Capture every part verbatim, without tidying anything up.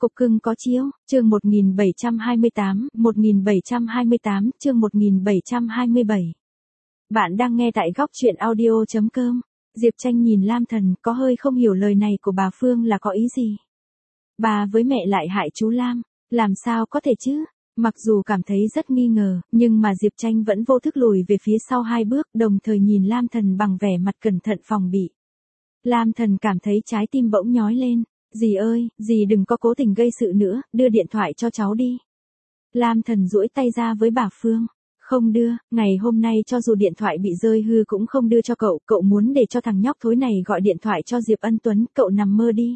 Cục cưng có chiếu, chương một nghìn bảy trăm hai mươi tám, một nghìn bảy trăm hai mươi tám, chương một nghìn bảy trăm hai mươi bảy. Bạn đang nghe tại góc truyện audio chấm com. Diệp Tranh nhìn Lam Thần, có hơi không hiểu lời này của bà Phương là có ý gì. Bà với mẹ lại hại chú Lam, làm sao có thể chứ? Mặc dù cảm thấy rất nghi ngờ, nhưng mà Diệp Tranh vẫn vô thức lùi về phía sau hai bước, đồng thời nhìn Lam Thần bằng vẻ mặt cẩn thận phòng bị. Lam Thần cảm thấy trái tim bỗng nhói lên. Dì ơi, dì đừng có cố tình gây sự nữa, đưa điện thoại cho cháu đi. Lam Thần duỗi tay ra với bà Phương. Không đưa, ngày hôm nay cho dù điện thoại bị rơi hư cũng không đưa cho cậu, cậu muốn để cho thằng nhóc thối này gọi điện thoại cho Diệp Ân Tuấn, cậu nằm mơ đi.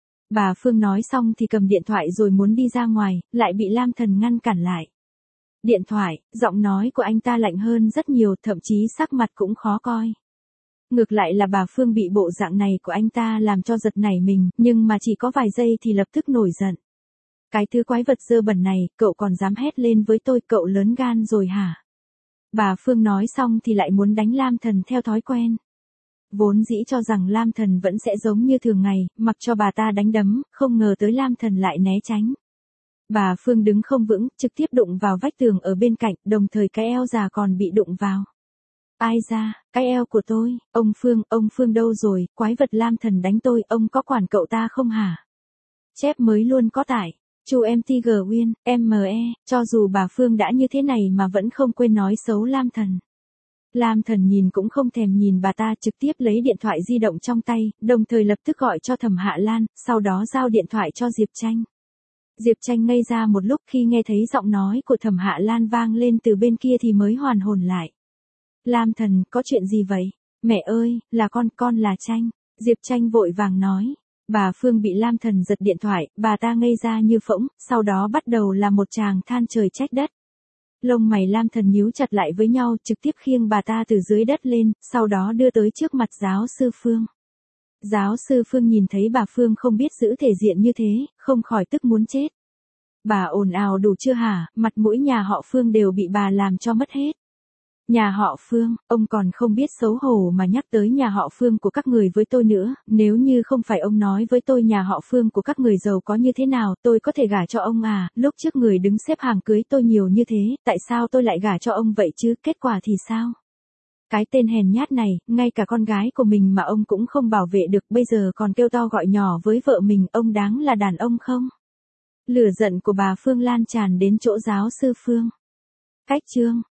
Bà Phương nói xong thì cầm điện thoại rồi muốn đi ra ngoài, lại bị Lam Thần ngăn cản lại. Điện thoại, giọng nói của anh ta lạnh hơn rất nhiều, thậm chí sắc mặt cũng khó coi. Ngược lại là bà Phương bị bộ dạng này của anh ta làm cho giật nảy mình, nhưng mà chỉ có vài giây thì lập tức nổi giận. Cái thứ quái vật dơ bẩn này, cậu còn dám hét lên với tôi, cậu lớn gan rồi hả? Bà Phương nói xong thì lại muốn đánh Lam Thần theo thói quen. Vốn dĩ cho rằng Lam Thần vẫn sẽ giống như thường ngày, mặc cho bà ta đánh đấm, không ngờ tới Lam Thần lại né tránh. Bà Phương đứng không vững, trực tiếp đụng vào vách tường ở bên cạnh, đồng thời cái eo già còn bị đụng vào. Ai ra, cái eo của tôi, ông Phương, ông Phương đâu rồi, quái vật Lam Thần đánh tôi, ông có quản cậu ta không hả? Chép mới luôn có tải, chu em tê giê Win, em e, cho dù bà Phương đã như thế này mà vẫn không quên nói xấu Lam Thần. Lam Thần nhìn cũng không thèm nhìn bà ta, trực tiếp lấy điện thoại di động trong tay, đồng thời lập tức gọi cho Thẩm Hạ Lan, sau đó giao điện thoại cho Diệp Tranh. Diệp Tranh ngây ra một lúc khi nghe thấy giọng nói của Thẩm Hạ Lan vang lên từ bên kia thì mới hoàn hồn lại. Lam Thần, có chuyện gì vậy? Mẹ ơi, là con, con là Tranh. Diệp Tranh vội vàng nói. Bà Phương bị Lam Thần giật điện thoại, bà ta ngây ra như phỗng, sau đó bắt đầu là một tràng than trời trách đất. Lông mày Lam Thần nhíu chặt lại với nhau, trực tiếp khiêng bà ta từ dưới đất lên, sau đó đưa tới trước mặt giáo sư Phương. Giáo sư Phương nhìn thấy bà Phương không biết giữ thể diện như thế, không khỏi tức muốn chết. Bà ồn ào đủ chưa hả, mặt mũi nhà họ Phương đều bị bà làm cho mất hết. Nhà họ Phương, ông còn không biết xấu hổ mà nhắc tới nhà họ Phương của các người với tôi nữa, nếu như không phải ông nói với tôi nhà họ Phương của các người giàu có như thế nào, tôi có thể gả cho ông à, lúc trước người đứng xếp hàng cưới tôi nhiều như thế, tại sao tôi lại gả cho ông vậy chứ, kết quả thì sao? Cái tên hèn nhát này, ngay cả con gái của mình mà ông cũng không bảo vệ được, bây giờ còn kêu to gọi nhỏ với vợ mình, ông đáng là đàn ông không? Lửa giận của bà Phương lan tràn đến chỗ giáo sư Phương. Cách chương